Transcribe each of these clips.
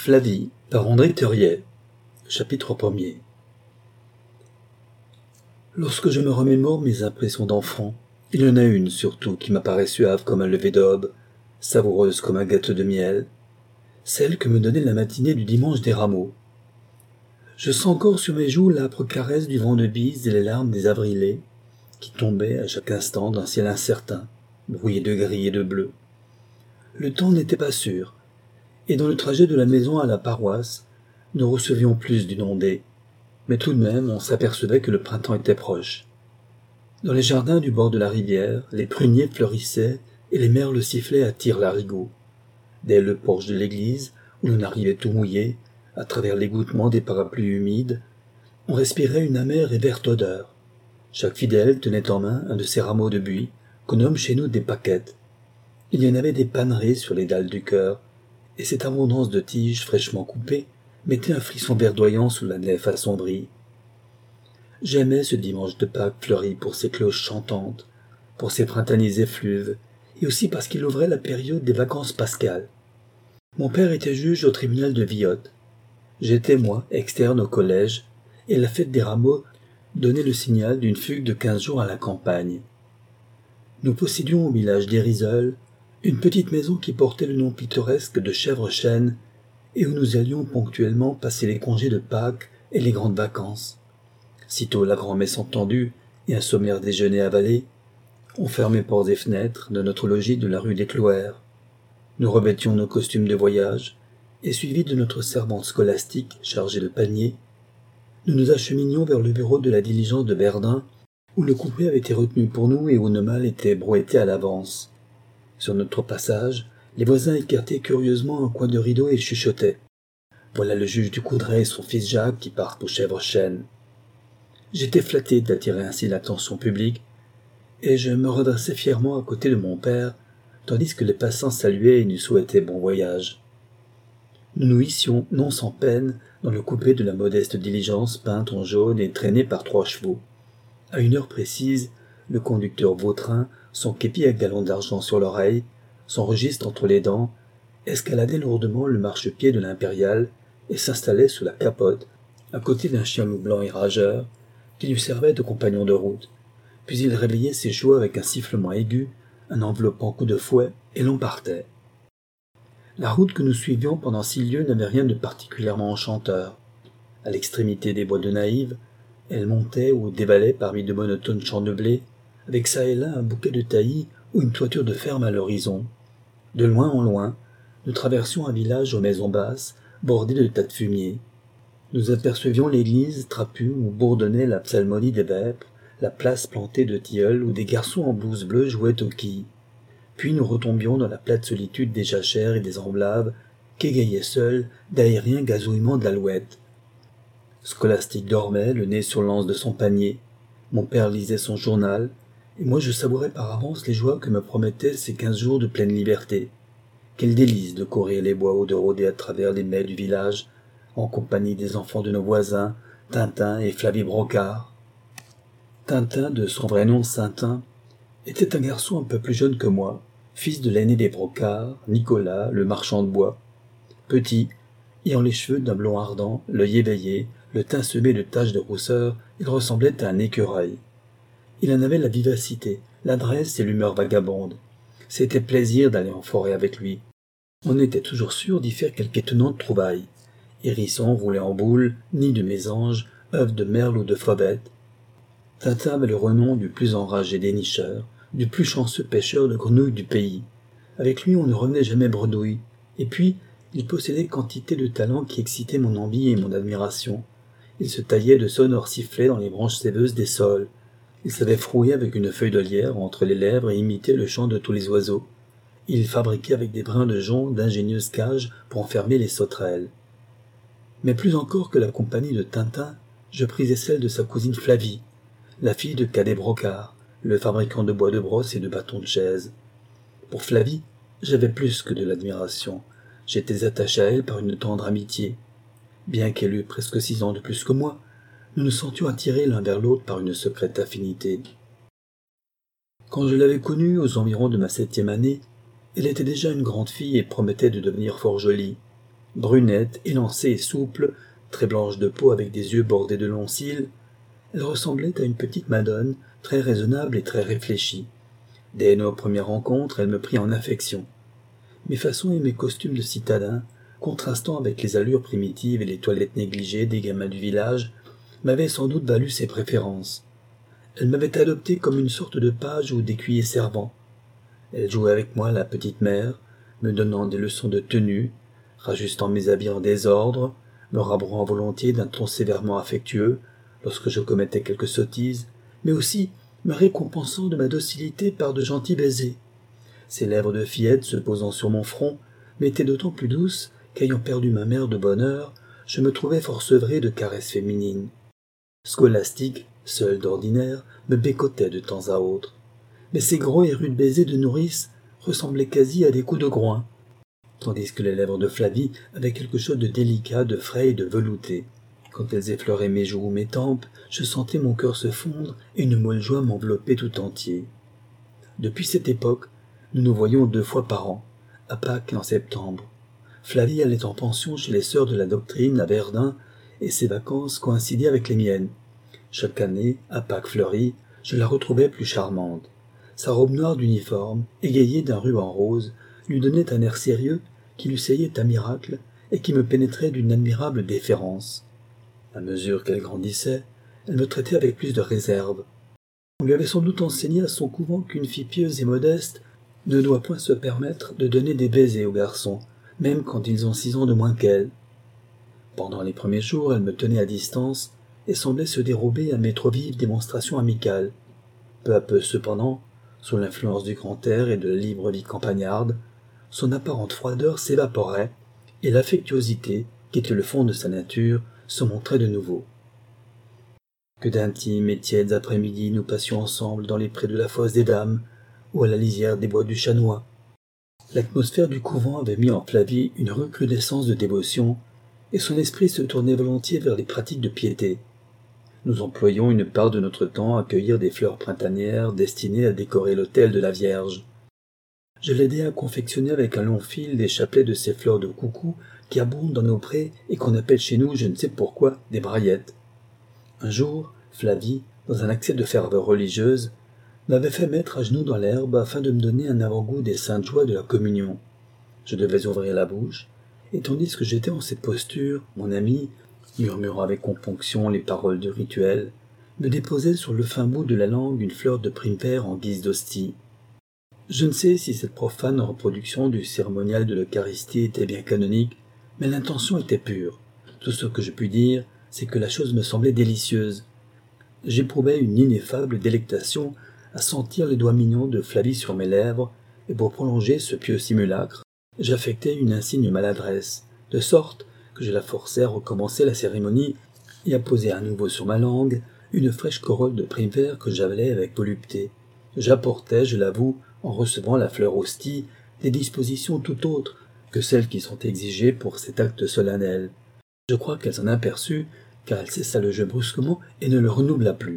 Flavie, par André Theuriet. Chapitre 1er. Lorsque je me remémore mes impressions d'enfant, il y en a une surtout qui m'apparaît suave comme un lever d'aube, savoureuse comme un gâteau de miel, celle que me donnait la matinée du dimanche des rameaux. Je sens encore sur mes joues l'âpre caresse du vent de bise et les larmes des avrilés, qui tombaient à chaque instant d'un ciel incertain, brouillé de gris et de bleu. Le temps n'était pas sûr, et dans le trajet de la maison à la paroisse, nous recevions plus d'une ondée, mais tout de même on s'apercevait que le printemps était proche. Dans les jardins du bord de la rivière, les pruniers fleurissaient et les merles sifflaient à tire-larigot. Dès le porche de l'église, où l'on arrivait tout mouillé, à travers l'égouttement des parapluies humides, on respirait une amère et verte odeur. Chaque fidèle tenait en main un de ces rameaux de buis, qu'on nomme chez nous des paquettes. Il y en avait des panerés sur les dalles du chœur, et cette abondance de tiges fraîchement coupées mettait un frisson verdoyant sous la nef assombrie. J'aimais ce dimanche de Pâques fleuri pour ses cloches chantantes, pour ses printaniers effluves, et aussi parce qu'il ouvrait la période des vacances pascales. Mon père était juge au tribunal de Viotte. J'étais, moi, externe au collège, et la fête des rameaux donnait le signal d'une fugue de 15 jours à la campagne. Nous possédions au village d'Érizeul une petite maison qui portait le nom pittoresque de Chèvre-Chêne et où nous allions ponctuellement passer les congés de Pâques et les grandes vacances. Sitôt la grand-messe entendue et un sommaire déjeuner avalé, on fermait portes et fenêtres de notre logis de la rue des Cloères. Nous revêtions nos costumes de voyage et, suivis de notre servante scolastique chargée de paniers, nous nous acheminions vers le bureau de la diligence de Verdun, où le coupé avait été retenu pour nous et où nos malles étaient brouettés à l'avance. Sur notre passage, les voisins écartaient curieusement un coin de rideau et chuchotaient. Voilà le juge du Coudray et son fils Jacques qui partent au Chèvre-Chêne. J'étais flatté d'attirer ainsi l'attention publique, et je me redressais fièrement à côté de mon père, tandis que les passants saluaient et nous souhaitaient bon voyage. Nous nous hissions, non sans peine, dans le coupé de la modeste diligence peinte en jaune et traînée par 3 chevaux. À une heure précise, le conducteur Vautrin, son képi à galon d'argent sur l'oreille, son registre entre les dents, escaladait lourdement le marchepied de l'impériale et s'installait sous la capote, à côté d'un chien loup blanc et rageur, qui lui servait de compagnon de route. Puis il réveillait ses chevaux avec un sifflement aigu, un enveloppant coup de fouet, et l'on partait. La route que nous suivions pendant 6 lieues n'avait rien de particulièrement enchanteur. À l'extrémité des bois de Naïve, elle montait ou dévalait parmi de monotones champs de blé, avec çà et là un bouquet de taillis ou une toiture de ferme à l'horizon. De loin en loin, nous traversions un village aux maisons basses, bordé de tas de fumier. Nous apercevions l'église trapue où bourdonnait la psalmodie des vêpres, la place plantée de tilleuls où des garçons en blouse bleue jouaient aux quilles. Puis nous retombions dans la plate solitude des jachères et des emblaves qu'égayaient seuls d'aériens gazouillements d'alouettes. Scolastique dormait, le nez sur l'anse de son panier. Mon père lisait son journal, et moi je savourais par avance les joies que me promettaient ces 15 jours de pleine liberté. Quel délice de courir les bois ou de rôder à travers les mets du village, en compagnie des enfants de nos voisins, Tintin et Flavie Brocard. Tintin, de son vrai nom Saintin, était un garçon un peu plus jeune que moi, fils de l'aîné des Brocard, Nicolas, le marchand de bois. Petit, ayant les cheveux d'un blond ardent, l'œil éveillé, le teint semé de taches de rousseur, il ressemblait à un écureuil. Il en avait la vivacité, l'adresse et l'humeur vagabonde. C'était plaisir d'aller en forêt avec lui. On était toujours sûr d'y faire quelque étonnante trouvaille. Hérisson roulé en boule, nid de mésange, œufs de merle ou de fauvette. Tintin avait le renom du plus enragé des nicheurs, du plus chanceux pêcheur de grenouilles du pays. Avec lui on ne revenait jamais bredouille, et puis il possédait quantité de talent qui excitait mon envie et mon admiration. Il se taillait de sonores sifflets dans les branches sèveuses des saules. Il savait frouiller avec une feuille de lierre entre les lèvres et imiter le chant de tous les oiseaux. Il fabriquait avec des brins de jonc d'ingénieuses cages pour enfermer les sauterelles. Mais plus encore que la compagnie de Tintin, je prisais celle de sa cousine Flavie, la fille de Cadet Brocard, le fabricant de bois de brosse et de bâtons de chaise. Pour Flavie, j'avais plus que de l'admiration. J'étais attaché à elle par une tendre amitié. Bien qu'elle eût presque 6 ans de plus que moi, nous nous sentions attirés l'un vers l'autre par une secrète affinité. Quand je l'avais connue aux environs de ma 7e année, elle était déjà une grande fille et promettait de devenir fort jolie. Brunette, élancée et souple, très blanche de peau avec des yeux bordés de longs cils, elle ressemblait à une petite madone, très raisonnable et très réfléchie. Dès nos premières rencontres, elle me prit en affection. Mes façons et mes costumes de citadin, contrastant avec les allures primitives et les toilettes négligées des gamins du village, m'avaient sans doute valu ses préférences. Elle m'avait adopté comme une sorte de page ou d'écuyer servant. Elle jouait avec moi la petite mère, me donnant des leçons de tenue, rajustant mes habits en désordre, me rabrouant volontiers d'un ton sévèrement affectueux lorsque je commettais quelque sottise, mais aussi me récompensant de ma docilité par de gentils baisers. Ses lèvres de fillette se posant sur mon front m'étaient d'autant plus douces qu'ayant perdu ma mère de bonne heure, je me trouvais fort sevré de caresses féminines. Scolastique, seul d'ordinaire, me bécotait de temps à autre. Mais ces gros et rudes baisers de nourrice ressemblaient quasi à des coups de groin, tandis que les lèvres de Flavie avaient quelque chose de délicat, de frais et de velouté. Quand elles effleuraient mes joues ou mes tempes, je sentais mon cœur se fondre et une molle joie m'envelopper tout entier. Depuis cette époque, nous nous voyions 2 fois par an, à Pâques et en septembre. Flavie allait en pension chez les sœurs de la doctrine à Verdun, et ses vacances coïncidaient avec les miennes. Chaque année, à Pâques fleuries, je la retrouvais plus charmante. Sa robe noire d'uniforme, égayée d'un ruban rose, lui donnait un air sérieux qui lui seyait à miracle et qui me pénétrait d'une admirable déférence. À mesure qu'elle grandissait, elle me traitait avec plus de réserve. On lui avait sans doute enseigné à son couvent qu'une fille pieuse et modeste ne doit point se permettre de donner des baisers aux garçons, même quand ils ont 6 ans de moins qu'elle. Pendant les premiers jours, elle me tenait à distance et semblait se dérober à mes trop vives démonstrations amicales. Peu à peu, cependant, sous l'influence du grand air et de la libre vie campagnarde, son apparente froideur s'évaporait et l'affectuosité, qui était le fond de sa nature, se montrait de nouveau. Que d'intimes et tièdes après-midi nous passions ensemble dans les prés de la fosse des Dames ou à la lisière des bois du Chanois. L'atmosphère du couvent avait mis en Flavie une recrudescence de dévotion, et son esprit se tournait volontiers vers les pratiques de piété. Nous employions une part de notre temps à cueillir des fleurs printanières destinées à décorer l'autel de la Vierge. Je l'aidai à confectionner avec un long fil des chapelets de ces fleurs de coucou qui abondent dans nos prés et qu'on appelle chez nous, je ne sais pourquoi, des braillettes. Un jour, Flavie, dans un accès de ferveur religieuse, m'avait fait mettre à genoux dans l'herbe afin de me donner un avant-goût des saintes joies de la communion. Je devais ouvrir la bouche, et tandis que j'étais en cette posture, mon ami, murmurant avec componction les paroles du rituel, me déposait sur le fin bout de la langue une fleur de prime-père en guise d'hostie. Je ne sais si cette profane reproduction du cérémonial de l'Eucharistie était bien canonique, mais l'intention était pure. Tout ce que je puis dire, c'est que la chose me semblait délicieuse. J'éprouvais une ineffable délectation à sentir les doigts mignons de Flavie sur mes lèvres, et pour prolonger ce pieux simulacre, j'affectais une insigne maladresse, de sorte que je la forçais à recommencer la cérémonie et à poser à nouveau sur ma langue une fraîche corolle de prime-père que j'avalais avec volupté. J'apportais, je l'avoue, en recevant la fleur hostie, des dispositions tout autres que celles qui sont exigées pour cet acte solennel. Je crois qu'elle s'en aperçut, car elle cessa le jeu brusquement et ne le renouvela plus.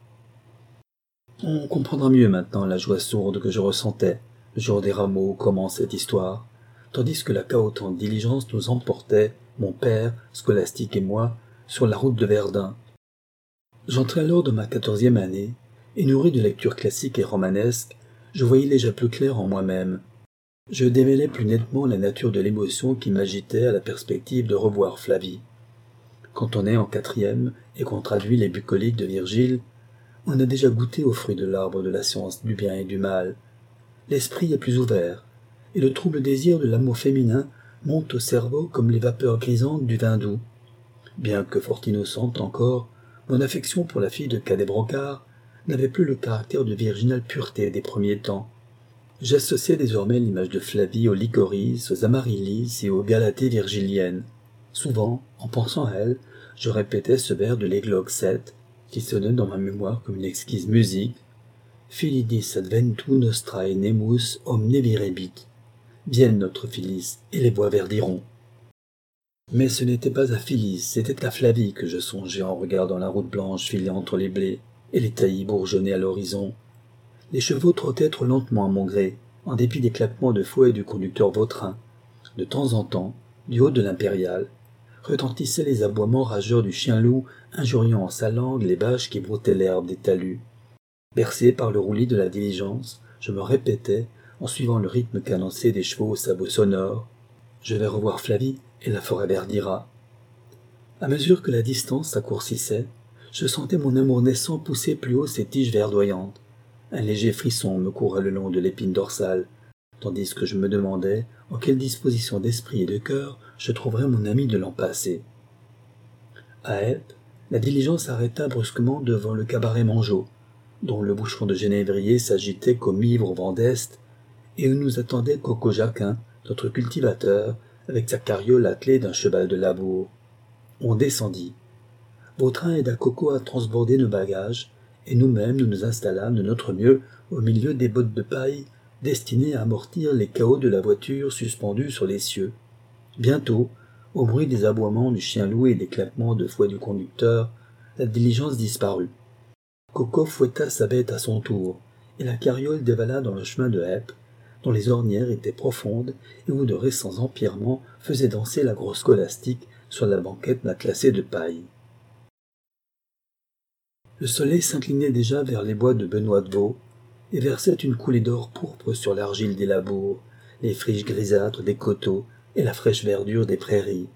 On comprendra mieux maintenant la joie sourde que je ressentais, le jour des rameaux commence cette histoire, tandis que la cahotante diligence nous emportait, mon père, Scolastique et moi, sur la route de Verdun. J'entrais alors dans ma 14e année, et nourri de lectures classiques et romanesques, je voyais déjà plus clair en moi-même. Je démêlais plus nettement la nature de l'émotion qui m'agitait à la perspective de revoir Flavie. Quand on est en 4e et qu'on traduit les bucoliques de Virgile, on a déjà goûté aux fruits de l'arbre de la science du bien et du mal. L'esprit est plus ouvert, et le trouble désir de l'amour féminin monte au cerveau comme les vapeurs grisantes du vin doux. Bien que fort innocente encore, mon affection pour la fille de Cadet Brocard n'avait plus le caractère de virginale pureté des premiers temps. J'associais désormais l'image de Flavie aux Lycoris, aux Amaryllis et aux Galatées virgiliennes. Souvent, en pensant à elle, je répétais ce vers de l'Églogue 7, qui sonnait dans ma mémoire comme une exquise musique. Filidis adventu nostrae nemus omne virebit. Vienne notre Phyllis, et les bois verdiront. Mais ce n'était pas à Phyllis, c'était à Flavie que je songeais en regardant la route blanche filer entre les blés, et les taillis bourgeonner à l'horizon. Les chevaux trottaient trop lentement à mon gré, en dépit des claquements de fouet du conducteur vautrin. De temps en temps, du haut de l'impériale, retentissaient les aboiements rageurs du chien-loup, injuriant en sa langue les vaches qui broutaient l'herbe des talus. Bercé par le roulis de la diligence, je me répétais, en suivant le rythme cadencé des chevaux aux sabots sonores, « Je vais revoir Flavie, et la forêt verdira. » À mesure que la distance s'accourcissait, je sentais mon amour naissant pousser plus haut ses tiges verdoyantes. Un léger frisson me courait le long de l'épine dorsale, tandis que je me demandais en quelle disposition d'esprit et de cœur je trouverais mon ami de l'an passé. À Helpe, la diligence arrêta brusquement devant le cabaret Mangeot, dont le bouchon de genévrier s'agitait comme ivre au vent d'est, et où nous attendait Coco Jacquin, notre cultivateur, avec sa carriole attelée d'un cheval de labour. On descendit. Vautrin aida Coco à transborder nos bagages, et nous-mêmes nous nous installâmes de notre mieux au milieu des bottes de paille destinées à amortir les cahots de la voiture suspendue sur les cieux. Bientôt, au bruit des aboiements du chien-loup et des claquements de fouet du conducteur, la diligence disparut. Coco fouetta sa bête à son tour, et la carriole dévala dans le chemin de Helpe, dont les ornières étaient profondes et où de récents empierrements faisaient danser la grosse scolastique sur la banquette matelassée de paille. Le soleil s'inclinait déjà vers les bois de Benoît de Vaux et versait une coulée d'or pourpre sur l'argile des labours, les friches grisâtres des coteaux et la fraîche verdure des prairies.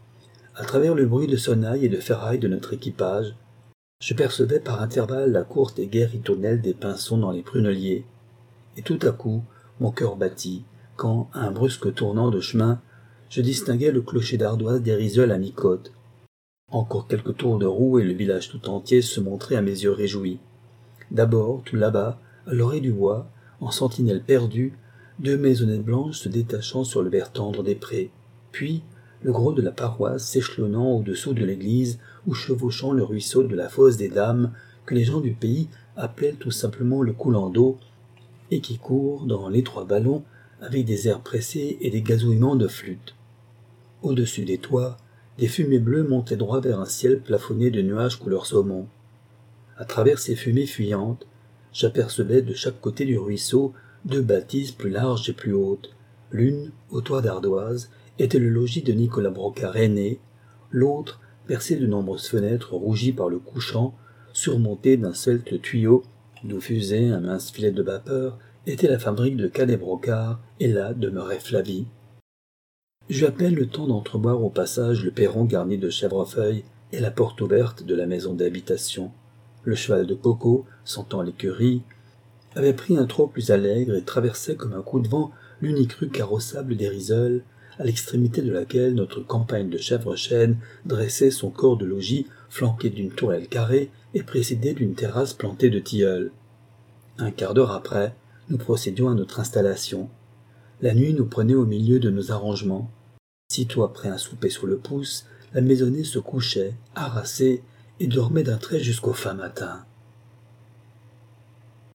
À travers le bruit de sonnailles et de ferrailles de notre équipage, je percevais par intervalles la courte et gaie ritournelle des pinsons dans les pruneliers, et tout à coup mon cœur battit quand, à un brusque tournant de chemin, je distinguai le clocher d'ardoise d'Érizeul à mi-côte. Encore quelques tours de roue et le village tout entier se montrait à mes yeux réjouis. D'abord, tout là-bas, à l'oreille du bois, en sentinelle perdue, 2 maisonnettes blanches se détachant sur le vert tendre des prés, puis le gros de la paroisse s'échelonnant au-dessous de l'église ou chevauchant le ruisseau de la fosse des dames que les gens du pays appelaient tout simplement le coulant d'eau et qui court dans l'étroit ballon avec des airs pressés et des gazouillements de flûte. Au-dessus des toits, des fumées bleues montaient droit vers un ciel plafonné de nuages couleur saumon. À travers ces fumées fuyantes, j'apercevais de chaque côté du ruisseau 2 bâtisses plus larges et plus hautes. L'une, au toit d'ardoise, était le logis de Nicolas Brocard aîné, l'autre, percée de nombreuses fenêtres rougies par le couchant, surmontée d'un svelte tuyau d'où fusait un mince filet de vapeur, était la fabrique de Cadet Brocard, et là demeurait Flavie. J'eus à peine le temps d'entrevoir au passage le perron garni de chèvrefeuilles et la porte ouverte de la maison d'habitation. Le cheval de Coco, sentant l'écurie, avait pris un trot plus allègre et traversait comme un coup de vent l'unique rue carrossable d'Érizeul, à l'extrémité de laquelle notre campagne de chèvre-chêne dressait son corps de logis flanqué d'une tourelle carrée et précédé d'une terrasse plantée de tilleuls. Un quart d'heure après, nous procédions à notre installation. La nuit nous prenait au milieu de nos arrangements. Sitôt après un souper sur le pouce, la maisonnée se couchait, harassée, et dormait d'un trait jusqu'au fin matin.